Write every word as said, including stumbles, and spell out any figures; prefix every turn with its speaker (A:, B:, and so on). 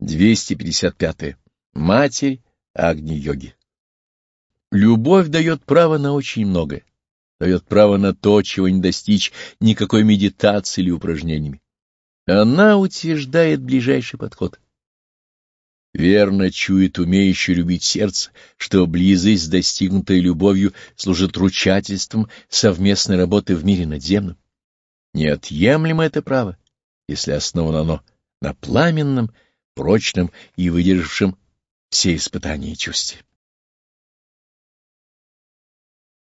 A: двести пятьдесят пятое. Матерь Агни-йоги. Любовь дает право на очень многое, дает право на то, чего не достичь никакой медитацией или упражнениями. Она утверждает ближайший подход. Верно чует умеющий любить сердце, что близость, достигнутая любовью, служит ручательством совместной работы в мире надземном. Неотъемлемо это право, если основано оно на пламенном, прочном и выдержавшем все испытания чувстве.